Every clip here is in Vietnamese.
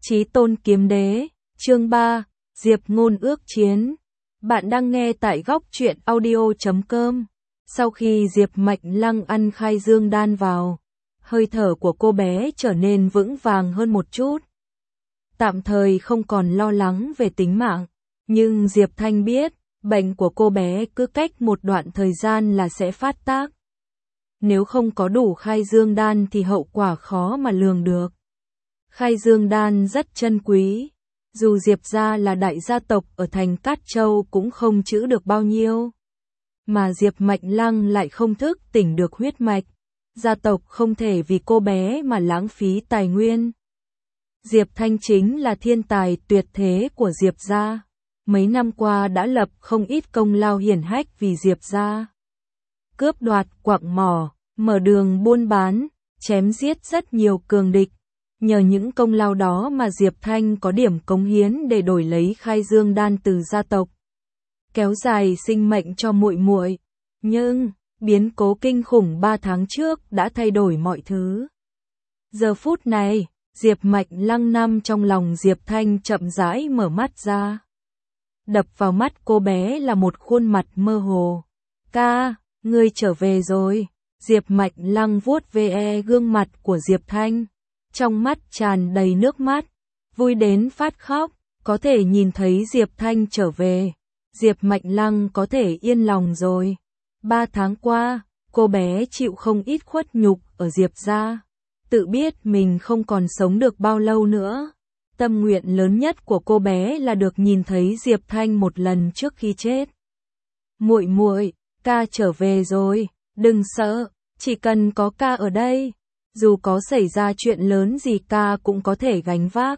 Chí tôn kiếm đế, chương 3, Diệp Ngôn ước chiến. Bạn đang nghe tại góc truyện audio.com. Sau khi Diệp Mạch Lăng ăn khai dương đan vào, hơi thở của cô bé trở nên vững vàng hơn một chút. Tạm thời không còn lo lắng về tính mạng, nhưng Diệp Thanh biết, bệnh của cô bé cứ cách một đoạn thời gian là sẽ phát tác. Nếu không có đủ khai dương đan thì hậu quả khó mà lường được. Khai dương đan rất chân quý, dù Diệp gia là đại gia tộc ở thành Cát Châu cũng không trữ được bao nhiêu. Mà Diệp Mạch Lăng lại không thức tỉnh được huyết mạch, gia tộc không thể vì cô bé mà lãng phí tài nguyên. Diệp Thanh chính là thiên tài tuyệt thế của Diệp gia, mấy năm qua đã lập không ít công lao hiển hách vì Diệp gia. Cướp đoạt quặng mỏ, mở đường buôn bán, chém giết rất nhiều cường địch. Nhờ những công lao đó mà Diệp Thanh có điểm cống hiến để đổi lấy khai dương đan từ gia tộc, kéo dài sinh mệnh cho muội muội. Nhưng biến cố kinh khủng 3 tháng trước đã thay đổi mọi thứ. Giờ phút này, Diệp Mạch Lăng nằm trong lòng Diệp Thanh chậm rãi mở mắt ra. Đập vào mắt cô bé là một khuôn mặt mơ hồ. "Ca, ngươi trở về rồi." Diệp Mạch Lăng vuốt ve gương mặt của Diệp Thanh, trong mắt tràn đầy nước mắt, vui đến phát khóc. Có thể nhìn thấy Diệp Thanh trở về, Diệp Mạch Lăng có thể yên lòng rồi. 3 tháng qua, cô bé chịu không ít khuất nhục ở Diệp gia, tự biết mình không còn sống được bao lâu nữa. Tâm nguyện lớn nhất của cô bé là được nhìn thấy Diệp Thanh một lần trước khi chết. "Muội muội, ca trở về rồi, đừng sợ, chỉ cần có ca ở đây, dù có xảy ra chuyện lớn gì ca cũng có thể gánh vác."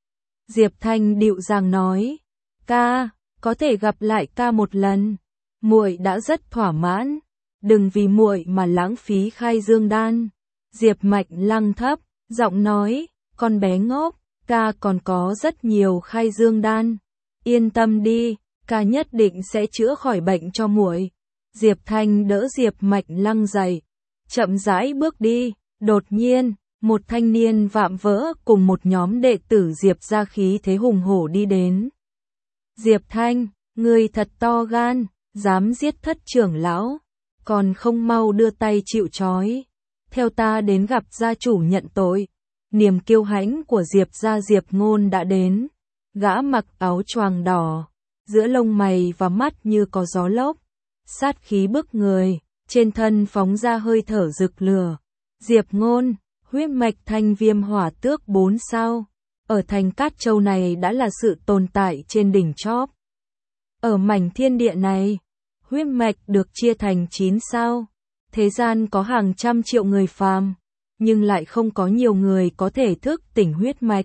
Diệp Thanh dịu dàng nói, "Ca, có thể gặp lại ca một lần, muội đã rất thỏa mãn, đừng vì muội mà lãng phí khai dương đan." Diệp Mạch Lăng thấp giọng nói, "Con bé ngốc, ca còn có rất nhiều khai dương đan, yên tâm đi, ca nhất định sẽ chữa khỏi bệnh cho muội." Diệp Thanh đỡ Diệp Mạch Lăng dậy, chậm rãi bước đi. Đột nhiên, một thanh niên vạm vỡ cùng một nhóm đệ tử Diệp gia khí thế hùng hổ đi đến. "Diệp Thanh, ngươi thật to gan, dám giết thất trưởng lão, còn không mau đưa tay chịu trói, theo ta đến gặp gia chủ nhận tội." Niềm kiêu hãnh của Diệp gia Diệp Ngôn đã đến, gã mặc áo choàng đỏ, giữa lông mày và mắt như có gió lốc, sát khí bức người, trên thân phóng ra hơi thở rực lửa. "Diệp Ngôn, huyết mạch Thanh Viêm Hỏa Tước 4 sao, ở thành Cát Châu này đã là sự tồn tại trên đỉnh chóp. Ở mảnh thiên địa này, huyết mạch được chia thành 9 sao, thế gian có hàng trăm triệu người phàm, nhưng lại không có nhiều người có thể thức tỉnh huyết mạch.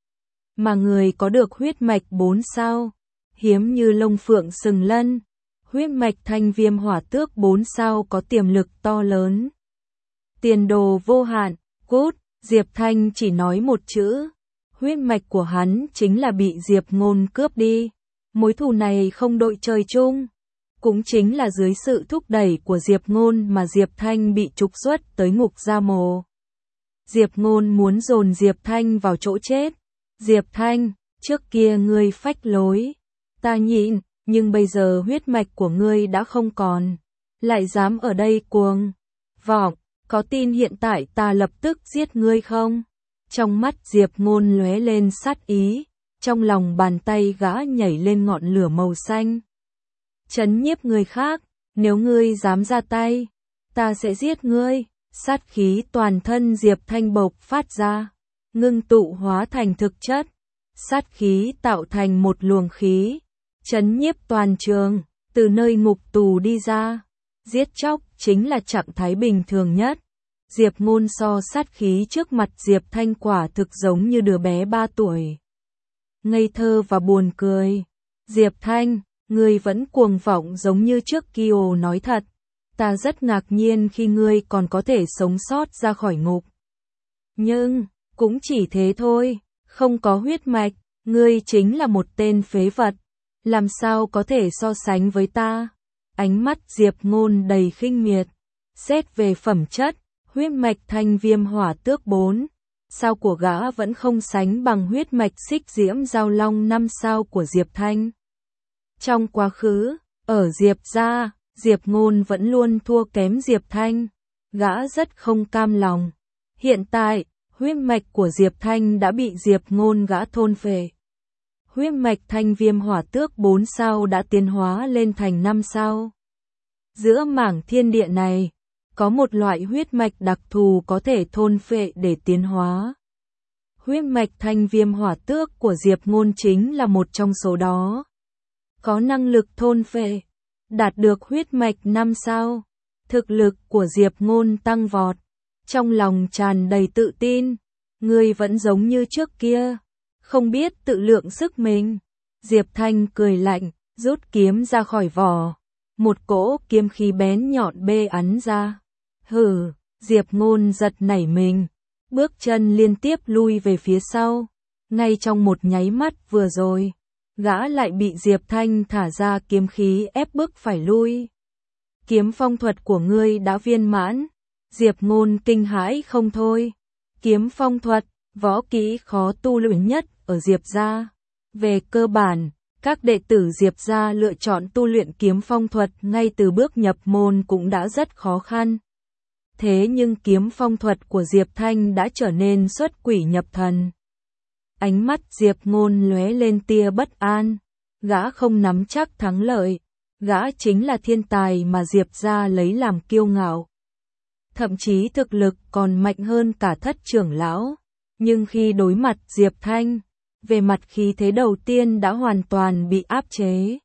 Mà người có được huyết mạch 4 sao, hiếm như lông phượng sừng lân. Huyết mạch Thanh Viêm Hỏa Tước 4 sao có tiềm lực to lớn, tiền đồ vô hạn." Cút, Diệp Thanh chỉ nói một chữ. Huyết mạch của hắn chính là bị Diệp Ngôn cướp đi. Mối thù này không đội trời chung. Cũng chính là dưới sự thúc đẩy của Diệp Ngôn mà Diệp Thanh bị trục xuất tới ngục gia mồ. Diệp Ngôn muốn dồn Diệp Thanh vào chỗ chết. "Diệp Thanh, trước kia ngươi phách lối, ta nhịn, nhưng bây giờ huyết mạch của ngươi đã không còn, lại dám ở đây cuồng vọng, có tin hiện tại ta lập tức giết ngươi không?" Trong mắt Diệp Ngôn lóe lên sát ý, trong lòng bàn tay gã nhảy lên ngọn lửa màu xanh. "Trấn nhiếp người khác, nếu ngươi dám ra tay, ta sẽ giết ngươi." Sát khí toàn thân Diệp Thanh bộc phát ra, ngưng tụ hóa thành thực chất, sát khí tạo thành một luồng khí, trấn nhiếp toàn trường, từ nơi ngục tù đi ra. Giết chóc chính là trạng thái bình thường nhất. Diệp Ngôn so sát khí trước mặt Diệp Thanh quả thực giống như đứa bé 3 tuổi. Ngây thơ và buồn cười. "Diệp Thanh, ngươi vẫn cuồng vọng giống như trước kia, nói thật. Ta rất ngạc nhiên khi ngươi còn có thể sống sót ra khỏi ngục. Nhưng, cũng chỉ thế thôi, không có huyết mạch, ngươi chính là một tên phế vật. Làm sao có thể so sánh với ta?" Ánh mắt Diệp Ngôn đầy khinh miệt. Xét về phẩm chất, huyết mạch Thanh Viêm Hỏa Tước 4 sao của gã vẫn không sánh bằng huyết mạch Xích Diễm Giao Long 5 sao của Diệp Thanh. Trong quá khứ, ở Diệp gia, Diệp Ngôn vẫn luôn thua kém Diệp Thanh, gã rất không cam lòng. Hiện tại, huyết mạch của Diệp Thanh đã bị Diệp Ngôn gã thôn phệ. Huyết mạch Thanh Viêm Hỏa Tước 4 sao đã tiến hóa lên thành 5 sao. Giữa mảng thiên địa này, có một loại huyết mạch đặc thù có thể thôn phệ để tiến hóa. Huyết mạch Thanh Viêm Hỏa Tước của Diệp Ngôn chính là một trong số đó. Có năng lực thôn phệ, đạt được huyết mạch 5 sao. Thực lực của Diệp Ngôn tăng vọt, trong lòng tràn đầy tự tin. Ngươi vẫn giống như trước kia, không biết tự lượng sức mình. Diệp Thanh cười lạnh, rút kiếm ra khỏi vỏ. Một cỗ kiếm khí bén nhọn bê ắn ra. Hừ, Diệp Ngôn giật nảy mình, bước chân liên tiếp lui về phía sau. Ngay trong một nháy mắt vừa rồi, gã lại bị Diệp Thanh thả ra kiếm khí ép bức phải lui. Kiếm phong thuật của ngươi đã viên mãn. Diệp Ngôn kinh hãi không thôi. Kiếm phong thuật, võ kỹ khó tu luyện nhất ở Diệp gia. Về cơ bản, các đệ tử Diệp gia lựa chọn tu luyện kiếm phong thuật ngay từ bước nhập môn cũng đã rất khó khăn. Thế nhưng kiếm phong thuật của Diệp Thanh đã trở nên xuất quỷ nhập thần. Ánh mắt Diệp Ngôn lóe lên tia bất an. Gã không nắm chắc thắng lợi. Gã chính là thiên tài mà Diệp gia lấy làm kiêu ngạo. Thậm chí thực lực còn mạnh hơn cả Thất trưởng lão. Nhưng khi đối mặt Diệp Thanh, về mặt khí thế đầu tiên đã hoàn toàn bị áp chế.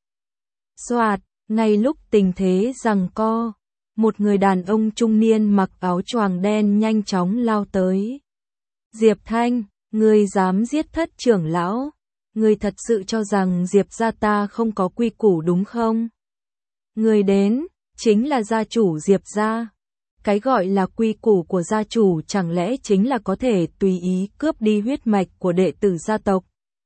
Soạt, ngay lúc tình thế giằng co, một người đàn ông trung niên mặc áo choàng đen nhanh chóng lao tới. Diệp Thanh, ngươi dám giết Thất trưởng lão? Ngươi thật sự cho rằng Diệp gia ta không có quy củ đúng không? Người đến, chính là gia chủ Diệp gia. Cái gọi là quy củ của gia chủ chẳng lẽ chính là có thể tùy ý cướp đi huyết mạch của đệ tử gia tộc?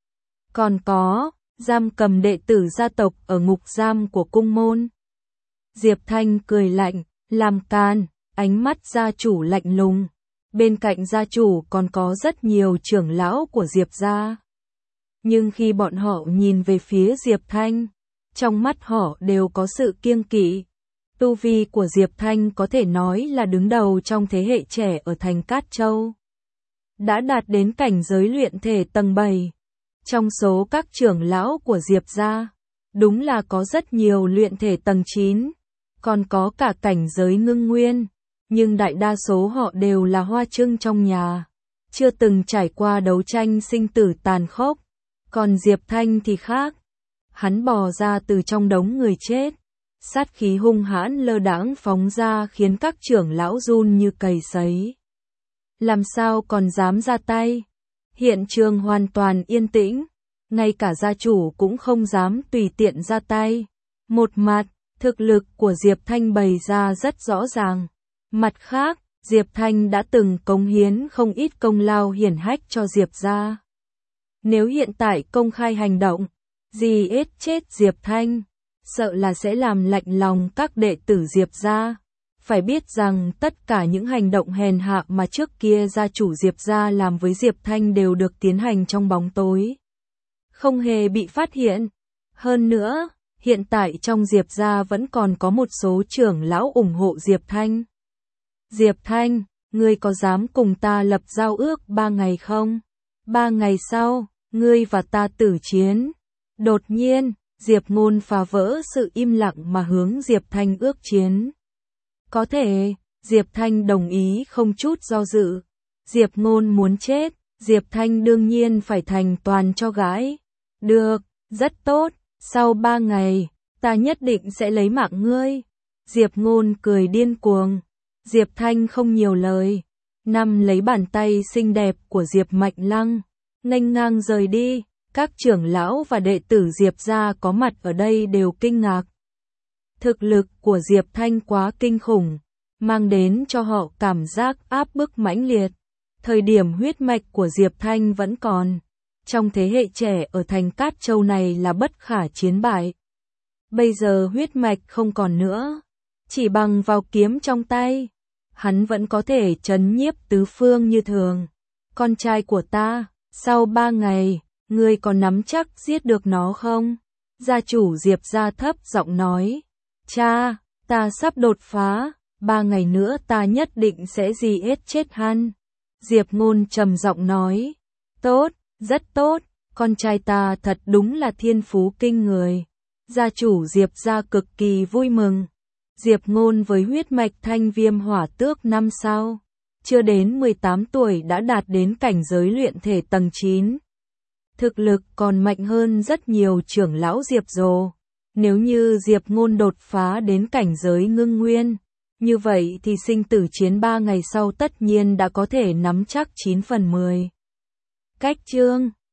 Còn có, giam cầm đệ tử gia tộc ở ngục giam của cung môn. Diệp Thanh cười lạnh, làm can, ánh mắt gia chủ lạnh lùng. Bên cạnh gia chủ còn có rất nhiều trưởng lão của Diệp gia. Nhưng khi bọn họ nhìn về phía Diệp Thanh, trong mắt họ đều có sự kiêng kỵ. Tu vi của Diệp Thanh có thể nói là đứng đầu trong thế hệ trẻ ở thành Cát Châu. Đã đạt đến cảnh giới luyện thể tầng 7. Trong số các trưởng lão của Diệp gia, đúng là có rất nhiều luyện thể tầng 9, còn có cả cảnh giới ngưng nguyên, nhưng đại đa số họ đều là hoa trưng trong nhà, chưa từng trải qua đấu tranh sinh tử tàn khốc. Còn Diệp Thanh thì khác, hắn bò ra từ trong đống người chết, sát khí hung hãn lơ đãng phóng ra khiến các trưởng lão run như cầy sấy. Làm sao còn dám ra tay? Hiện trường hoàn toàn yên tĩnh, ngay cả gia chủ cũng không dám tùy tiện ra tay. Một mặt, thực lực của Diệp Thanh bày ra rất rõ ràng. Mặt khác, Diệp Thanh đã từng cống hiến không ít công lao hiển hách cho Diệp gia. Nếu hiện tại công khai hành động, giết chết Diệp Thanh, sợ là sẽ làm lạnh lòng các đệ tử Diệp gia. Phải biết rằng tất cả những hành động hèn hạ mà trước kia gia chủ Diệp gia làm với Diệp Thanh đều được tiến hành trong bóng tối, không hề bị phát hiện. Hơn nữa, hiện tại trong Diệp gia vẫn còn có một số trưởng lão ủng hộ Diệp Thanh. Diệp Thanh, ngươi có dám cùng ta lập giao ước 3 ngày không? 3 ngày sau, ngươi và ta tử chiến. Đột nhiên, Diệp Ngôn phá vỡ sự im lặng mà hướng Diệp Thanh ước chiến. Có thể, Diệp Thanh đồng ý không chút do dự. Diệp Ngôn muốn chết, Diệp Thanh đương nhiên phải thành toàn cho gái. Được, rất tốt, sau 3 ngày, ta nhất định sẽ lấy mạng ngươi. Diệp Ngôn cười điên cuồng. Diệp Thanh không nhiều lời, nắm lấy bàn tay xinh đẹp của Diệp Mạnh Lăng, nghênh ngang rời đi. Các trưởng lão và đệ tử Diệp gia có mặt ở đây đều kinh ngạc. Thực lực của Diệp Thanh quá kinh khủng, mang đến cho họ cảm giác áp bức mãnh liệt. Thời điểm huyết mạch của Diệp Thanh vẫn còn, trong thế hệ trẻ ở thành Cát Châu này là bất khả chiến bại. Bây giờ huyết mạch không còn nữa, chỉ bằng vào kiếm trong tay, hắn vẫn có thể trấn nhiếp tứ phương như thường. con trai của ta, sau 3 ngày, ngươi có nắm chắc giết được nó không? Gia chủ Diệp gia thấp giọng nói, cha, ta sắp đột phá, 3 ngày nữa ta nhất định sẽ giết chết hắn. Diệp Ngôn trầm giọng nói, tốt, rất tốt, con trai ta thật đúng là thiên phú kinh người. Gia chủ Diệp gia cực kỳ vui mừng. Diệp Ngôn với huyết mạch Thanh Viêm Hỏa Tước 5 sao, chưa đến 18 tuổi đã đạt đến cảnh giới luyện thể tầng 9. Thực lực còn mạnh hơn rất nhiều trưởng lão Diệp Dồ. Nếu như Diệp Ngôn đột phá đến cảnh giới ngưng nguyên, như vậy thì sinh tử chiến 3 ngày sau tất nhiên đã có thể nắm chắc 9 phần 10. Cách chương